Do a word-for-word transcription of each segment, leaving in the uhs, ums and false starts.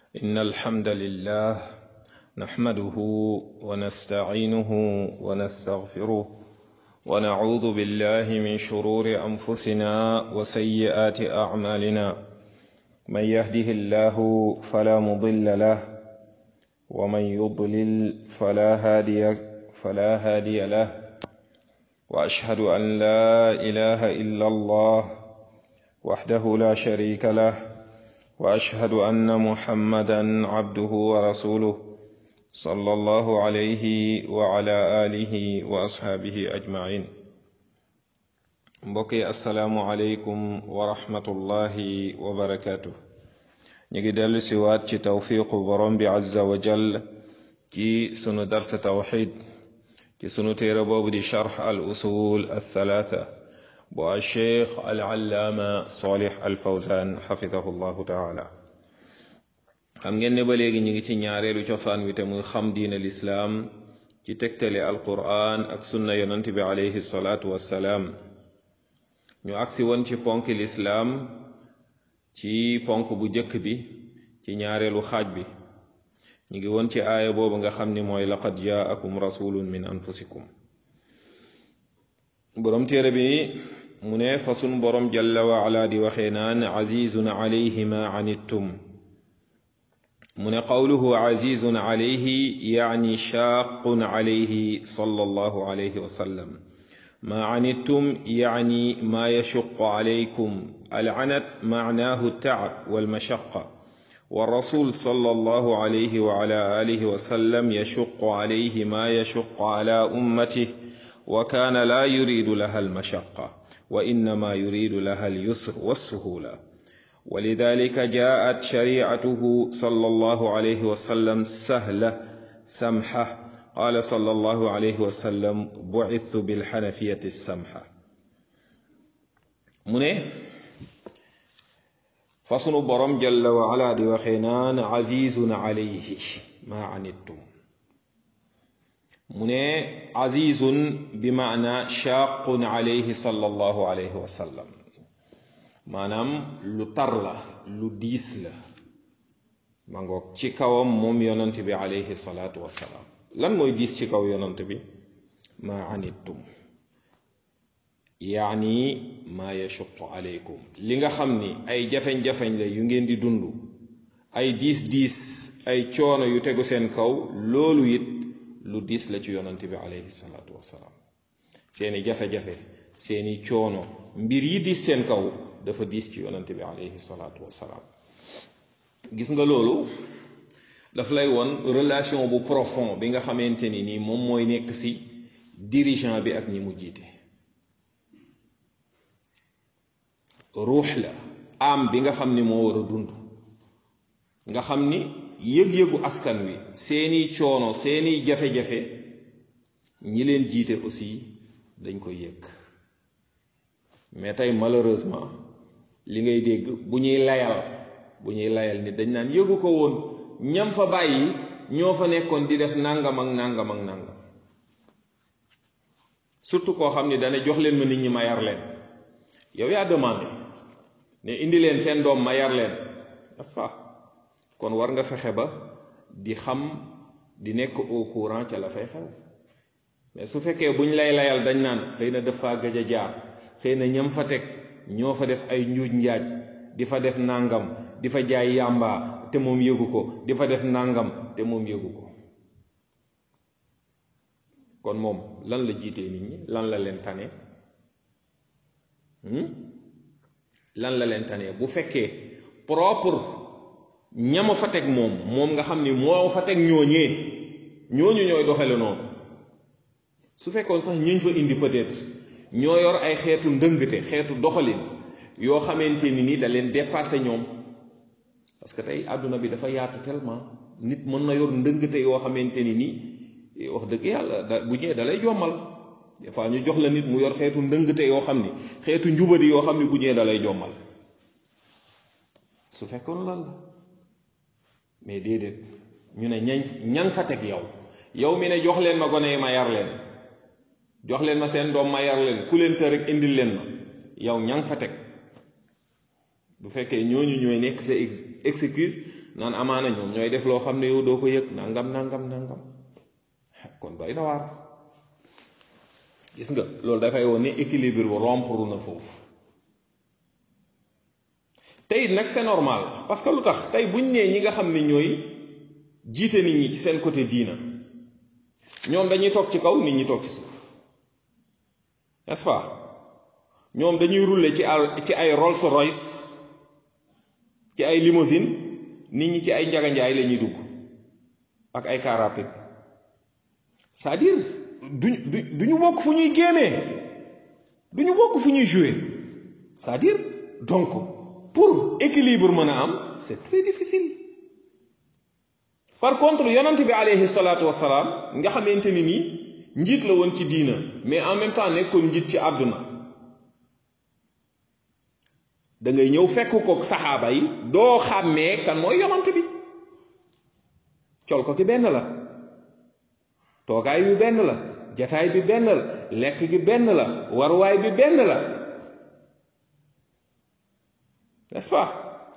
إن الحمد لله نحمده ونستعينه ونستغفره ونعوذ بالله من شرور أنفسنا وسيئات أعمالنا من يهده الله فلا مضل له ومن يضلل فلا هادي فلا هادي له وأشهد أن لا إله إلا الله وحده لا شريك له وأشهد أن محمدا عبده ورسوله صلى الله عليه وعلى آله وأصحابه أجمعين. بقي السلام عليكم ورحمة الله وبركاته. نيجي دل سوات توفيق برم عز وجل كي سنو درس توحيد كي سنو تيربو بدي شرح الأصول الثلاثة بو الشيخ العلامة صالح الفوزان حفظه الله تعالى. xam ngeen ne ba léegi ñu ngi ci ñaareelu cosaan wi te muy xam diin al islaam ci tegtale alquran ak sunna yonent bi alayhi salaatu wassalaam. ñu agsi woon ci ponk lislaam ci ponk bu jëkk bi ci ñaareelu xaaj bi ñu ngi woon ci aaya boobu nga xam ni mooy laqad jaakum rasulun min anfusikum. borom téere bi mu ne fa sun borom jalla wa ala di waxee naan azizun alayhi ma anittum من قوله عزيز عليه يعني شاق عليه صلى الله عليه وسلم. ما عنتم يعني ما يشق عليكم. العنت معناه التعب والمشقة، والرسول صلى الله عليه وعلى آله وسلم يشق عليه ما يشق على أمته، وكان لا يريد لها المشقة وإنما يريد لها اليسر والسهولة، ولذلك جاءت شريعته صلى الله عليه وسلم سهلة سمحة. قال صلى الله عليه وسلم بعثت بالحنفية السمحة. من فصن برم جل وعلا دي وخينان عزيز عليه ما عنتم. من عزيز بمعنى شاق عليه صلى الله عليه وسلم، maanaam lu tar la lu diis la ma ngoog ci kawam moom yonant bi alayhi salaatu wassalaam. lan mooy diis ci kaw yonant bi? ma anittum yaani ma yashuqu alaykum, li nga xam ni ay jafeñ-jafeñ la yu ngeen di dund, ay diis diis ay coono yu tegu seen kaw, loolu it lu diis la ci yonant bi alayhi salaatu wassalaam. seeni jafe-jafe seeni coono mbir yi diis seen kaw dafa diis ci yonante bi alayhi salaatu wassalaam. gis nga loolu daf lay won relation bu profond bi nga xamante ni nii moom mooy nekk ci dirigeant bi ak ñi mu jiite. ruux la am bi nga xam ni moo war a dund, nga xam ni yëg-yëgu askan wi seeni coono seeni jafe-jafe ñi leen jiite aussi dañ koy yëg. mais tey malheureusement li ngay dégg bu ñuy layal bu ñuy layal nit dañ naan yëgu ko woon, ñam fa bàyyi ñoo fa nekkoon di def nangam ak nangam ak nangam. surtout koo xam ni dana jox leen ma nit ñi ma yar leen. yow yaa demandé ne indi leen seen doom ma yar leen, n'est-ce pas? kon war nga fexe ba di xam di nekk au courant ca la fay xew. mais su fekkee buñ lay layal dañ naan xëy na dafa gëj a jaar, xëy na ñam fa teg ñoo fa def ay njuuj njaaj, di fa def nangam, di fa jaay yàmba te moom yëgu ko, di fa def nangam te moom yëgu ko. kon moom lan la jiitee nit ñi? lan la leen tane? lan la leen tane bu fekkee propre ñama fa teg moom moom nga xam ni moo fa teg ñooñee ñooñu ñooy doxale noonu. su fekkoon sax ñuñ fa indi peut-être ñoo yor ay xeetu ndëngte xeetu doxalin yoo xamante ni ni da leen dépassé ñoom, parce que tey àdduna bi dafa yaatu tellement nit mën na yor ndëngte yoo xamante ni ni wax dëgg yàlla da bu ñëwee da lay jommal. des fois ñu jox la nit mu yor xeetu ndëngte yoo xam ni xeetu njubadi yoo xam ni bu ñëwee da lay jommal su fekkoon lan la. mais déedéet ñu ne ñañ ñan fa teg yow yow mi ne jox leen ma gone yi ma yar leen, jox leen ma seen doom ma yar leen, ku leen të rek indil leen ma, yow ña nga fa teg. bu fekkee ñooñu ñooy nekk sa excuse naan amaana ñoom ñooy def loo xam ne yow doo ko yëg nangam nangam nangam kon doy na waar. gis nga loolu dafay woon ne équilibre bu rompre na foofu. tey nag c'est normal parce que lu tax tey buñ nee ñi nga xam ne ñooy jiite nit ñi ci seen côté diina ñoom dañuy toog ci kaw nit ñi toog ci suuf n'est-ce pas ñoom dañuy rouler ci ay ci ay Rolls Royce ci ay limousine nit ñi ci ay njaganjaay la ñuy dugg ak ay car rapide c'est-à-dire duñ du duñu bokk fu ñuy génnee duñu bokk fu ñuy jouer c'est-à-dire donc pour équilibre mën a am c'est très difficile. par contre yonent bi alayhi salaatu wassalaam nga xamante ni nii njiit la woon ci diina mais en même temps nekkoon njiit ci àdduna da ngay ñëw fekk ko saxaaba yi doo xàmmee kan mooy yonent bi. col ko ki benn la toogaay bi benn la jataay bi benn la lekk gi benn la waruwaay bi benn la n'est-ce pas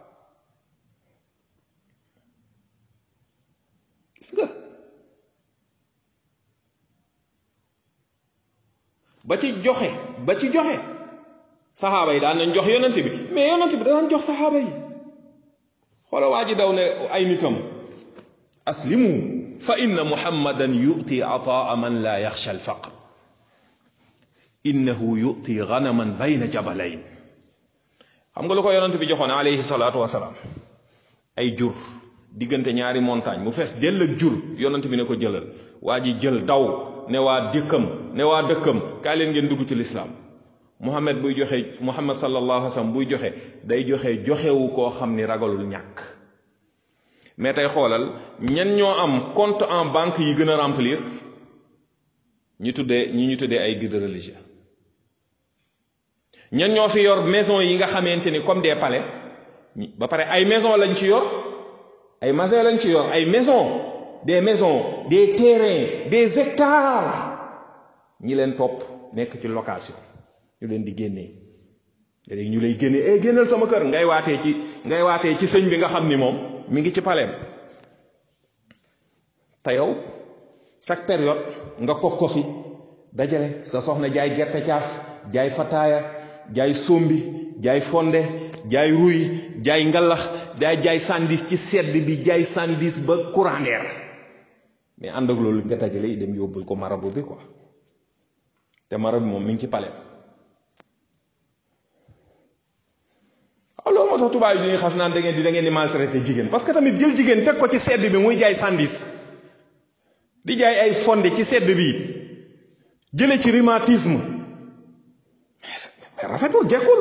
gis nga ba ci joxe ba ci joxe saxaaba yi daan nañ jox yonent bi mais yonent bi daan jox saxaaba yi xoola waa ji daw ne ay nitam aslimu fa inna muhammadan yu'ti ataa man la yaxsha alfaqr innahu yu'ti ganaman bayna jabalayn. xam nga lu ko yonent bi joxoon alayhi salaatu wasalaam ay jur diggante ñaari montagne mu fees dell ak jur yonent bi ne ko jëlal waa ji jël daw ne waa dëkkam ne waa dëkkam kaay leen ngeen dugg ci lislaam. Muhammad buy joxe Muhammad sallallahu alayhi wa sallam buy joxe day joxe joxewu koo xam ni ragalul ñàkk. mais tey xoolal ñan ñoo am compte en banque yi gën a remplir ñu tuddee ñi ñu tuddee ay guides religieux. ñan ñoo fi yor maison yi nga xamante ni comme des palais ba pare ay maison lañ ci yor ay maison lañ ci yor ay maison des maisons des terrains des hectares ñi leen topp nekk ci location ñu leen di génnee léegi ñu lay génnee eh génnal sama kër ngay waatee ci ngay waatee ci sëñ bi nga xam ni moom mi ngi ci paleem te yow chaque période nga kox koxi dajale sa soxna jaay gerte caaf jaay fataaya jaay sombi jaay fonde jaay ruy jaay ngalax day jaay sandis ci sedd bi jaay sandis ba courant d'air mais ànd ak loolu nga dajale yi dem yóbbul ko marabu bi quoi te marabu moom mi ngi ci paleem. loolu moo tax tubaab yi ñuy xas naan da ngeen di da ngeen di maltraité jigéen parce que tamit jël jigéen teg ko ci sedd bi muy jaay sandis di jaay ay fonde ci sedd bi jële ci rhumatisme mais rafetul jekkul.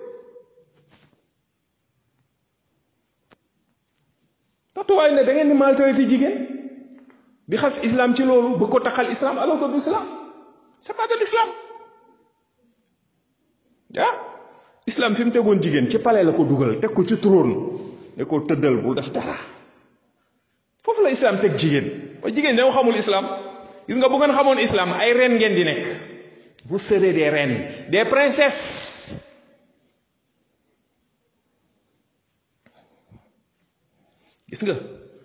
tax tubaab yi ne da ngeen di maltraité jigéen di xas islam ci loolu bëgg ko taxal islam alors que du islam c'est pas de l'islam ah islam fi mu tegoon jigéen ci palais la ko dugal teg ko ci trône ne ko tëddal bul def dara foofu la islam teg jigéen ba jigéen dañoo xamul islam gis nga bu ngeen xamoon islam ay reine ngeen di nekk vous serez des reines des princesses. gis nga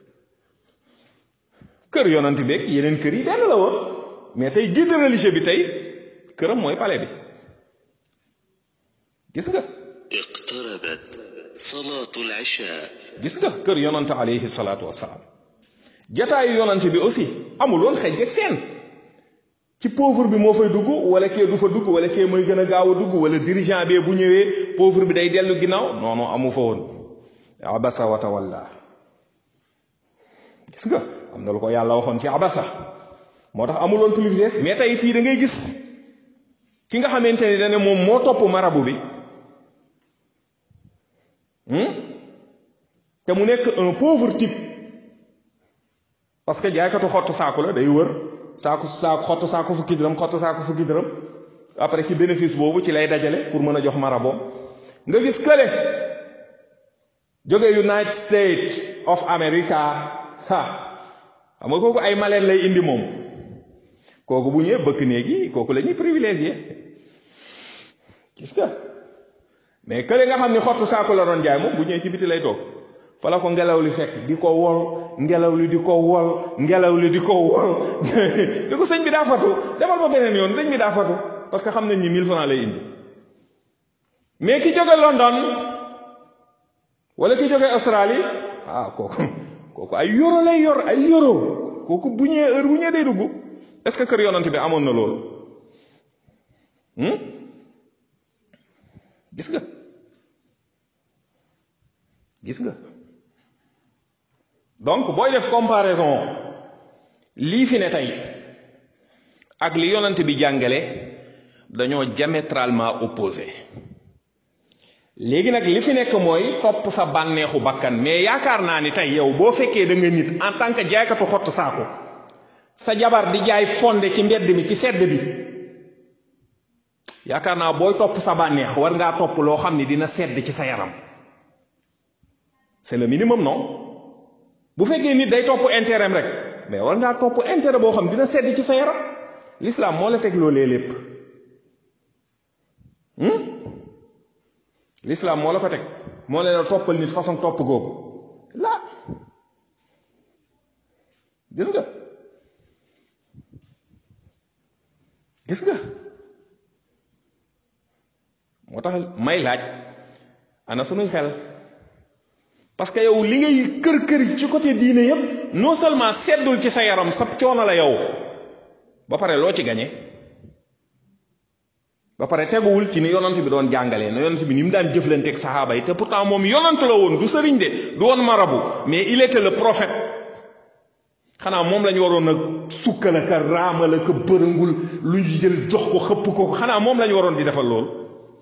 kër yonent beeg yeneen kër yi benn la woon mais tey guide religieux bi tey këram mooy palais bi. gis nga iqtarabat salaatul isha gis nga kër yonante alayhi salaatu wassalaam jataayu yonante bi aussi amul woon xej ak seen ci pauvre bi moo fay dugg wala kee du fa dugg wala kee mooy gën a gaaw a dugg wala dirigeant bee bu ñëwee pauvre bi day dellu ginnaaw non non amu fa woon abasa wa tawalla. gis nga am na lu ko yàlla waxoon ci abasa moo tax amul woon privilège mais tey fii da ngay gis ki nga xamante ni dane moom moo topp marabu bi te mu nekk un pauvre type parce que jaaykatu xottu saaku la day wër saaku saaku xottu saaku fukki dërëm xottu saaku fukki dërëm après ci bénéfice boobu ci lay dajale pour mën a jox maraboom nga gis kële jóge United States of America ha xam nga kooku ay maleen lay indi moom kooku bu ñëwee bëkk néegi kooku la ñuy privilégié gis nga mais kële nga xam ni xottu saako la doon jaay moom bu ñëwee ci biti lay toog fa la ko ngelaw li fekk di ko wol ngelaw li di ko wol ngelaw li di ko wol di ko sëñ bi daa fatu demal ba beneen yoon sëñ bi daa fatu parce que xam nañ ni mille francs lay indi. mais ki jóge London wala ki jóge Australie ah kooku kooku ay euro lay yor ay euro kooku bu ñëwee heure bu ñëwee day dugg. est-ce que kër yonent bi amoon na loolu gis nga gis nga donc booy def comparaison lii fi ne tey ak li yonent bi jàngale dañoo diamétralement opposé léegi nag li fi nekk mooy topp sa bànneexu bakkan mais yaakaar naa ni tey yow boo fekkee da nga nit en tant que jaaykatu xott saako sa jabar di jaay fonde ci mbedd mi ci sedd bi yaakaar naa booy topp sa bànneex war ngaa topp loo xam ni dina sedd ci sa yaram c'est le minimum non bu fekkee nit day topp intérêt rek mais war ngaa topp intérêt boo xam dina sedd ci sa yaram l'islam moo la teg loolee lépp l'islam moo la ko teg moo leen a toppal nit façon topp googu la gis nga gis nga moo tax may laaj ana sunuy xel parce que yow li ngay kër kër ci côté diine yépp non seulement seddul ci sa yaram sa coono la yow ba pare loo ci gañe ba pare teguwul ci ni yonant bi doon jàngalee na yonant bi ni mu daan jëflanteeg saxaaba yi te pourtant moom yonant la woon du sëriñ de du woon marabu mais il était le prophète xanaa moom lañu waroon a sukkal ak raamal ak bërëngul lu ñu jël jox ko xëpp ko xanaa moom lañu waroon di defal loolu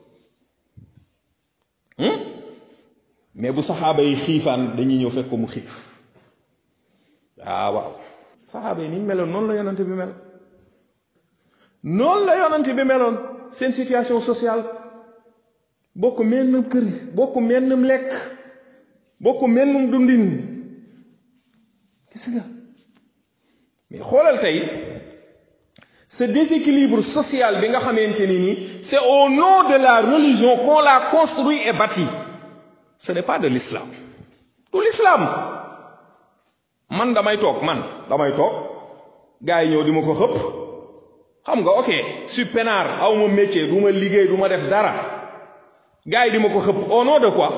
mais bu saxaaba yi xiifaan dañuy ñëw fekk ko mu xiif waaw waaw saxaaba yi niñ meloon noonu la yonante bi mel noonu la yonante bi meloon seen situation sociale bokk mennum kër bokk mennum lekk bokk mennum dundin gis nga mais xoolal tey ce déséquilibre social bi nga xamante ni nii c'est au nom de la religion qu'on l'a construit et bâti. Ce n'est pas de l'islam du l'islam man damay toog man damay toog gars yi ñëw di ma ko xëpp xam nga ok su peinard aw ma métier du ma liggéey du ma def dara gars yi di ma ko xëpp au nom de quoi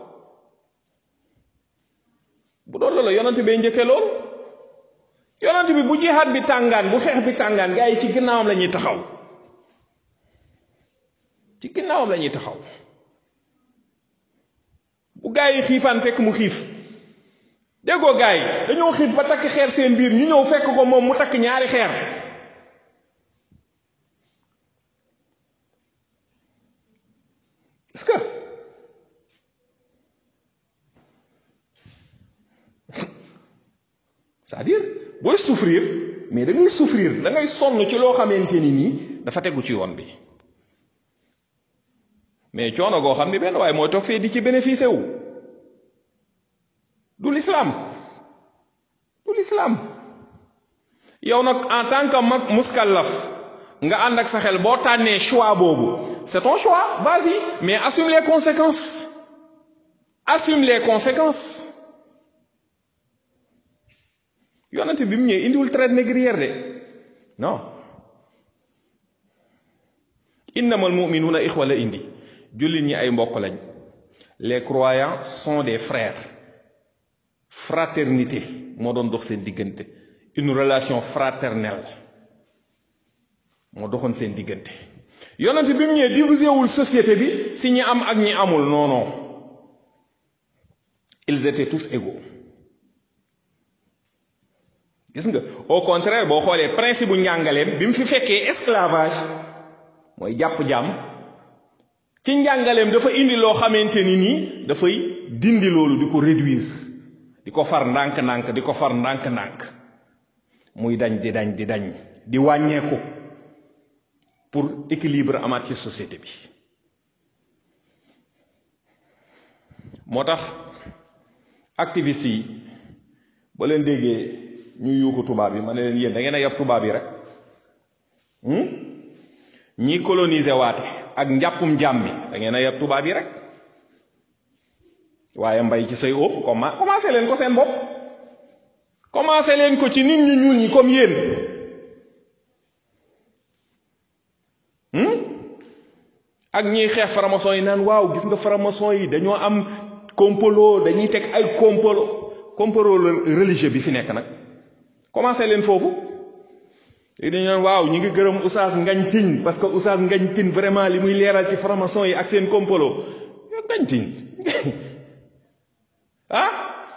bu doon loolu yonent bi njëkkee loolu yonent bi bu jihaad bi tàngaan bu xeex bi tàngaan gars yi ci ginnaawam la ñuy taxaw ci ginnaawam la ñuy taxaw bu gaa yi xiifaan fekk mu xiif déggoo gaa yi dañoo xiif ba takk xeer seen biir ñu ñëw fekk ko moom mu takk ñaari xeer est-ce que c'est-à-dire booy souffrir mais da ngay souffrir da ngay sonn ci loo xamante ni nii dafa tegu ci yoon bi mais coono goo xam ni benn waaye mooy toog fee di ci bénéficier wu du l'islam du l'islam yow nag en tant que mag muskallaf nga ànd ak sa xel boo tànnee choix boobu c'est ton choix vas-y mais assume les conséquences assume les conséquences yonent bi mu ñëwee indiwul traite négrière de non innamal mu'minuna ixwa la indi jullit ñi ay mbokk lañ les croyants sont des frères fraternité moo doon dox seen diggante une relation fraternelle moo doxoon seen diggante yonent bi mu ñëwee divisé wul société bi si ñi am ak ñi amul non non ils étaient tous égaux gis nga au contraire boo xoolee principe bu njàngaleem bi mu fi fekkee esclavage mooy jàpp jaam ci njàngaleem dafa indi loo xamante ni nii dafay dindi loolu di ko réduire di ko far ndànk-ndànk di ko far ndànk-ndànk muy dañ di dañ di dañ di wàññeeku pour équilibre amaat ci société bi moo tax activistes yi ba leen déggee ñuy yuuxu tubaab yi ma ne leen yéen da ngeen a yab tubaab yi rek ñi coloniser waate ak njàppum jaam mi da ngeen a yab tubaab yi rek waaye mbay ci say óob comment commencé leen ko seen bopp commencé leen ko ci nit ñu ñuul ñi comme yéen ak ñiy xeex franc-maçon yi naan waaw gis nga franc-maçon yi dañoo am complot dañuy teg ay complot complot religieux bi fi nekk nag commencé leen foofu dañu naan waaw ñi ngi gërëm Oustaz Ngagne Tine parce que Oustaz Ngagne Tine vraiment li muy leeral ci franc-maçon yi ak seen complot Ngagne Tine ah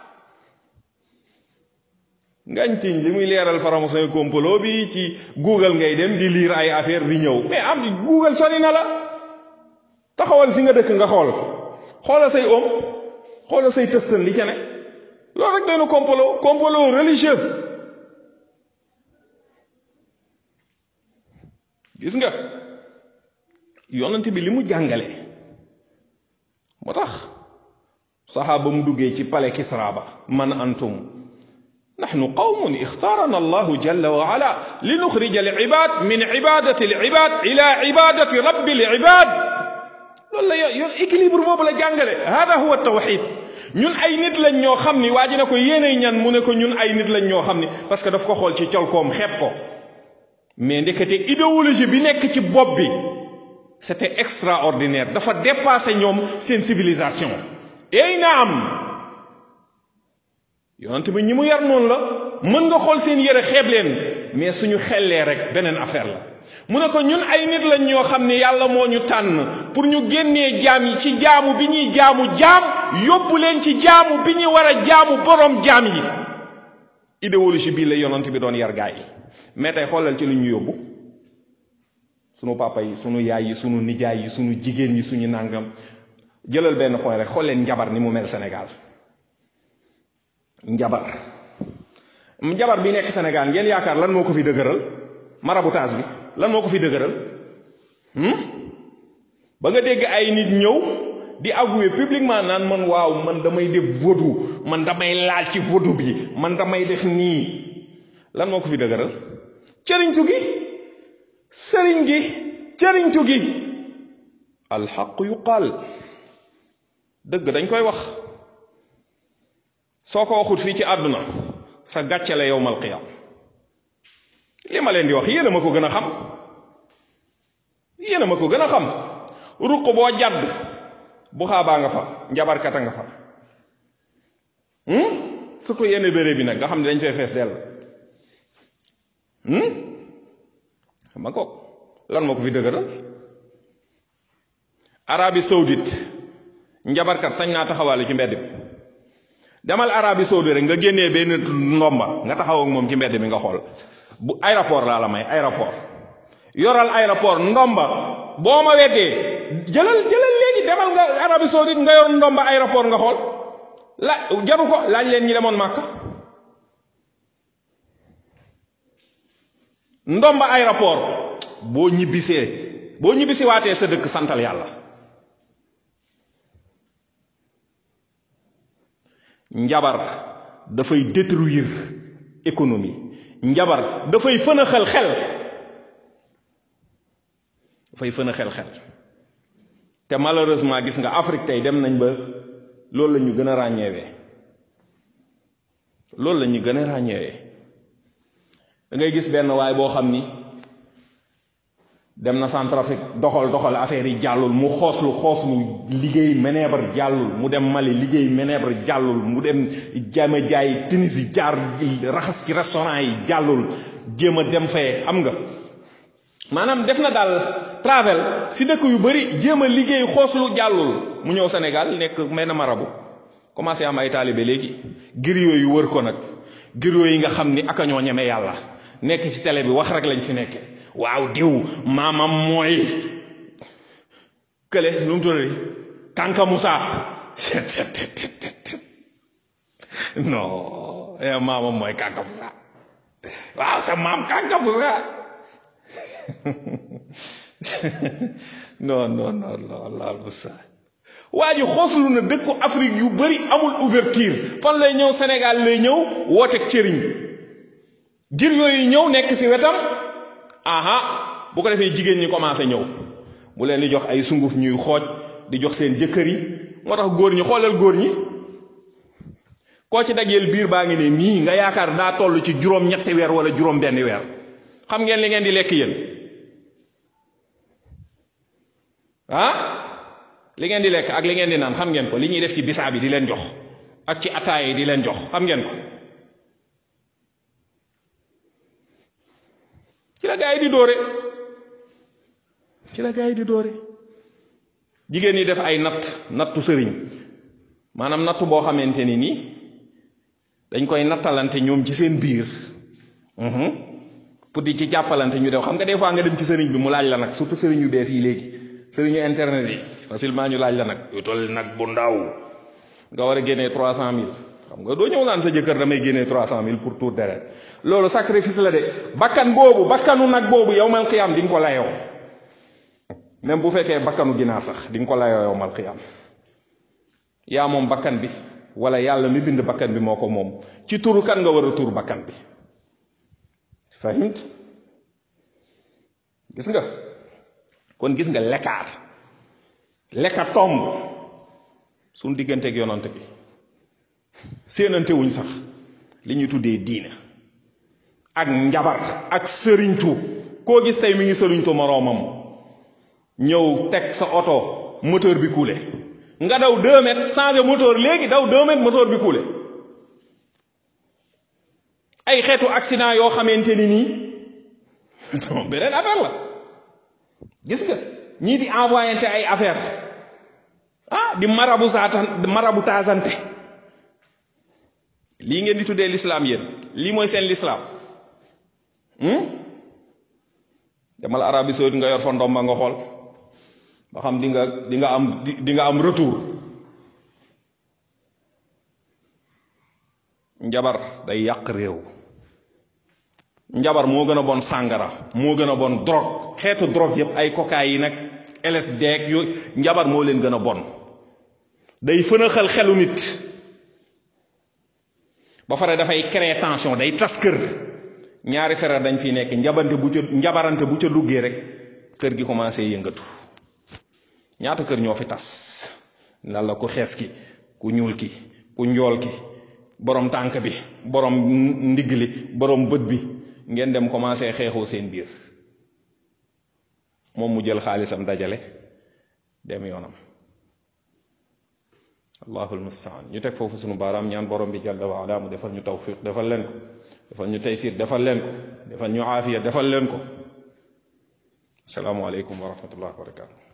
Ngagne Tine li muy leeral franc-maçon yi complot bi ci Google ngay dem di lire ay affaire di ñëw mais am Google sori na la taxawal fi nga dëkk nga xool xoolal say om xoolal say tëstan li ca ne loolu rek doy na complot complot religieux gis nga yonent bi li mu jàngale moo tax saxaaba mu duggee ci palais Kisra ba man antum nahnu qawmun ixtaarana allahu jalla wa ala li nuxrija al ibad min ibadati al ibad ila ibadati rabbi al ibad loolu la yoon équilibre boobu la jàngale hada huwa tawxid ñun ay nit lañ ñoo xam ni waa ji ne ko yéenay ñan mu ne ko ñun ay nit lañ ñoo xam ni parce que daf ko xool ci colkoom xeeb ko mais ndekete idéologie bi nekk ci bopp bi c'était extraordinaire dafa dépassé ñoom seen civilisation ey na am yonent bi ñi mu yar noonu la mën nga xool seen yére xeeb leen mais suñu xellee rek beneen affaire la mu ne ko ñun ay nit lañ ñoo xam ne yàlla moo ñu tànn pour ñu génnee jaam yi ci jaamu bi ñuy jaamu jaam yóbbu leen ci jaamu bi ñuy war a jaamu borom jaam yi idéologie bii la yonent bi doon yar gaa yi mais tey xoolal ci lu ñu yóbbu sunu papa yi sunu yaay yi sunu nijaay yi sunu jigéen yi suñu nàngam jëlal benn point rek xool leen njabar ni mu mel Sénégal njabar njabar bi nekk Sénégal ngeen yaakaar lan moo ko fi dëgëral maraboutage bi lan moo ko fi dëgëral ba nga dégg ay nit ñëw di avouer publiquement naan man waaw man damay def vaudou man damay laal ci vaudou bi man damay def nii lan moo ko fi dëgëral cëriñtu gi sëriñ gi cëriñtu gi alxaq yuqaal dëgg dañ koy wax soo ko waxut fii ci àdduna sa gàcce la yowmal qiyaam li ma leen di wax yéen a ma ko gën a xam yéen a ma ko gën a xam ruq boo jàdd bu xaabaa nga fa njabarkata nga fa surtout yenn béréb bi nag nga xam ne dañ fay fees dell xam nga ko lan moo ko fi dëgëral Arabie Saoudite njabarkat sañ naa taxawaale ci mbedd bi demal Arabie Saoudite rek nga génnee benn ndomba nga taxaw ak moom ci mbedd bi nga xool bu aéroport laa la may aéroport yoral aéroport ndomba boo ma weddee jëlal jëlal léegi demal nga Arabie Saoudite nga yor ndomba aéroport nga xool la jaru ko laaj leen ñi demoon Màkka ndomba aéroport boo ñibbisee boo ñibbisi waatee sa dëkk santal yàlla njabar dafay détruire économie njabar dafay fën a xel xel dafay fën a xel xel te malheureusement gis nga Afrique tey dem nañ ba loolu la ñu gën a ràññeewee loolu la ñu gën a ràññeewee da ngay gis benn waay boo xam ni dem na Centrafrique doxal doxal affaire yi jàllul mu xooslu xooslu liggéey ménèbre jàllul mu dem Mali liggéey ménèbre jàllul mu dem jéem a jaay Tunisie jaar raxas ci restaurant yi jàllul jéem a dem fee xam nga maanaam def na daal travel si dëkk yu bari jéem a liggéey xooslu jàllul mu ñëw Sénégal nekk mel na marabu commencé am ay taalibe léegi griot yu wër ko nag griot yi nga xam ni aka ñoo ñeme yàlla nekk ci télé bi wax rek lañ fi nekke waaw diw maamam mooy kële nu mu tuddati Kanka Moussa non maamam mooy Kanka Moussa waaw sa maam Kanka Moussa non non non non laal Moussa waa ji xoslu na dëkku Afrique yu bari amul ouverture fan lay ñëw Sénégal lay ñëw wooteeg cëriñ gir yooyu ñëw nekk ci wetam aha bu ko defee jigéen ñi commencé ñëw bu leen di jox ay sunguf ñuy xooj di jox seen jëkkër yi moo tax góor ñi xoolal góor ñi koo ci dajeel biir baa ngi ne nii nga yaakaar daa toll ci juróom ñetti weer wala juróom benn weer. xam ngeen li ngeen di lekk yéen ah li ngeen di lekk ak li ngeen di naan xam ngeen ko li ñuy def ci bisaa bi di leen jox ak ci ataaya yi di leen jox xam ngeen ko ci la gaa yi di dóore ci la gaa yi di dóore jigéen ñi def ay natt nattu sëriñ maanaam nattu boo xamante ni nii dañ koy nattalante ñoom ci seen biir pour di ci jàppalante ñu def xam nga des fois nga dem ci sëriñ bi mu laaj la nag surtout sëriñ yu bees yi léegi sëriñu internet yi facilement ñu laaj la nag yu toll nag bu ndaw nga war a génnee trois cent mille xam nga doo ñëw naan sa jëkkër damay génnee trois cent mille pour tour deret loolu sacrifice la de bakkan boobu bakkanu nag boobu yawmal qiyaam di nga ko layoo même bu fekkee bakkanu ginaar sax di nga ko layoo yawmal qiyaam yaa moom bakkan bi wala yàlla mi bind bakkan bi moo ko moom ci turu kan nga war a tur bakkan bi fahimit gis nga kon gis nga lekkaar lekka tomb suñ digganteeg yonante bi séenante wuñ sax li ñuy tuddee diina ak njabar ak sëriñtu koo gis tey mi ngi sëriñtu moroomam ñëw teg sa oto moteur bi coulé nga daw deux mètres changé moteur léegi daw deux mètres moteur bi coulé ay xeetu accident yoo xamante ni nii beneen affaire la gis nga ñii di envoyé ay affaire ah di marabu saatan marabu taasante lii ngeen di tuddee l'islam yéen lii mooy seen l'islam demal Arabie Saoudite nga yor fa ndomba nga xool ba xam di nga di nga am di nga am retour njabar day yàq réew njabar moo gën a bon sàngara moo gën a bon drogue xeetu drogue yépp ay cocaïne nag L S D yooyu njabar moo leen gën a bon day fënaxal xelu nit ba pare dafay créer tension day tas kër ñaari frère dañ fi nekk njabante bu ca njabarante bu ca duggee rek kër gi commencé yëngatu ñaata kër ñoo fi tas lan la ku xees ki ku ñuul ki ku njool ki borom tànk bi borom ndigg li borom bët bi ngeen dem commencé xeexoo seen biir moom mu jël xaalisam dajale dem yoonam allahul mustaan ñu teg foofu sunu baaraam ñaan borom bi jalla wa ala mu defal ñu tawfiq defal leen ko defal ñu taysir defal leen ko defal ñu aafiya defal leen ko asalaamu aleykum wa rahmatullahi wa barakatuh